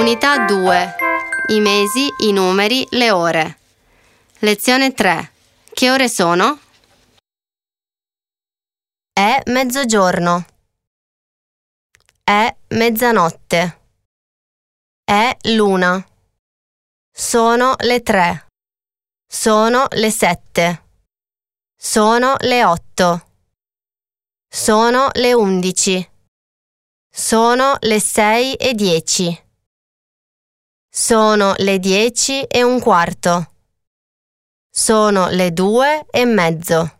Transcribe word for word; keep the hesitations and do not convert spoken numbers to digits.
Unità due. I mesi, i numeri, le ore. Lezione tre. Che ore sono? È mezzogiorno. È mezzanotte. È l'una. Sono le tre. Sono le sette. Sono le otto. Sono le undici. Sono le sei e dieci. Sono le dieci e un quarto. Sono le due e mezzo.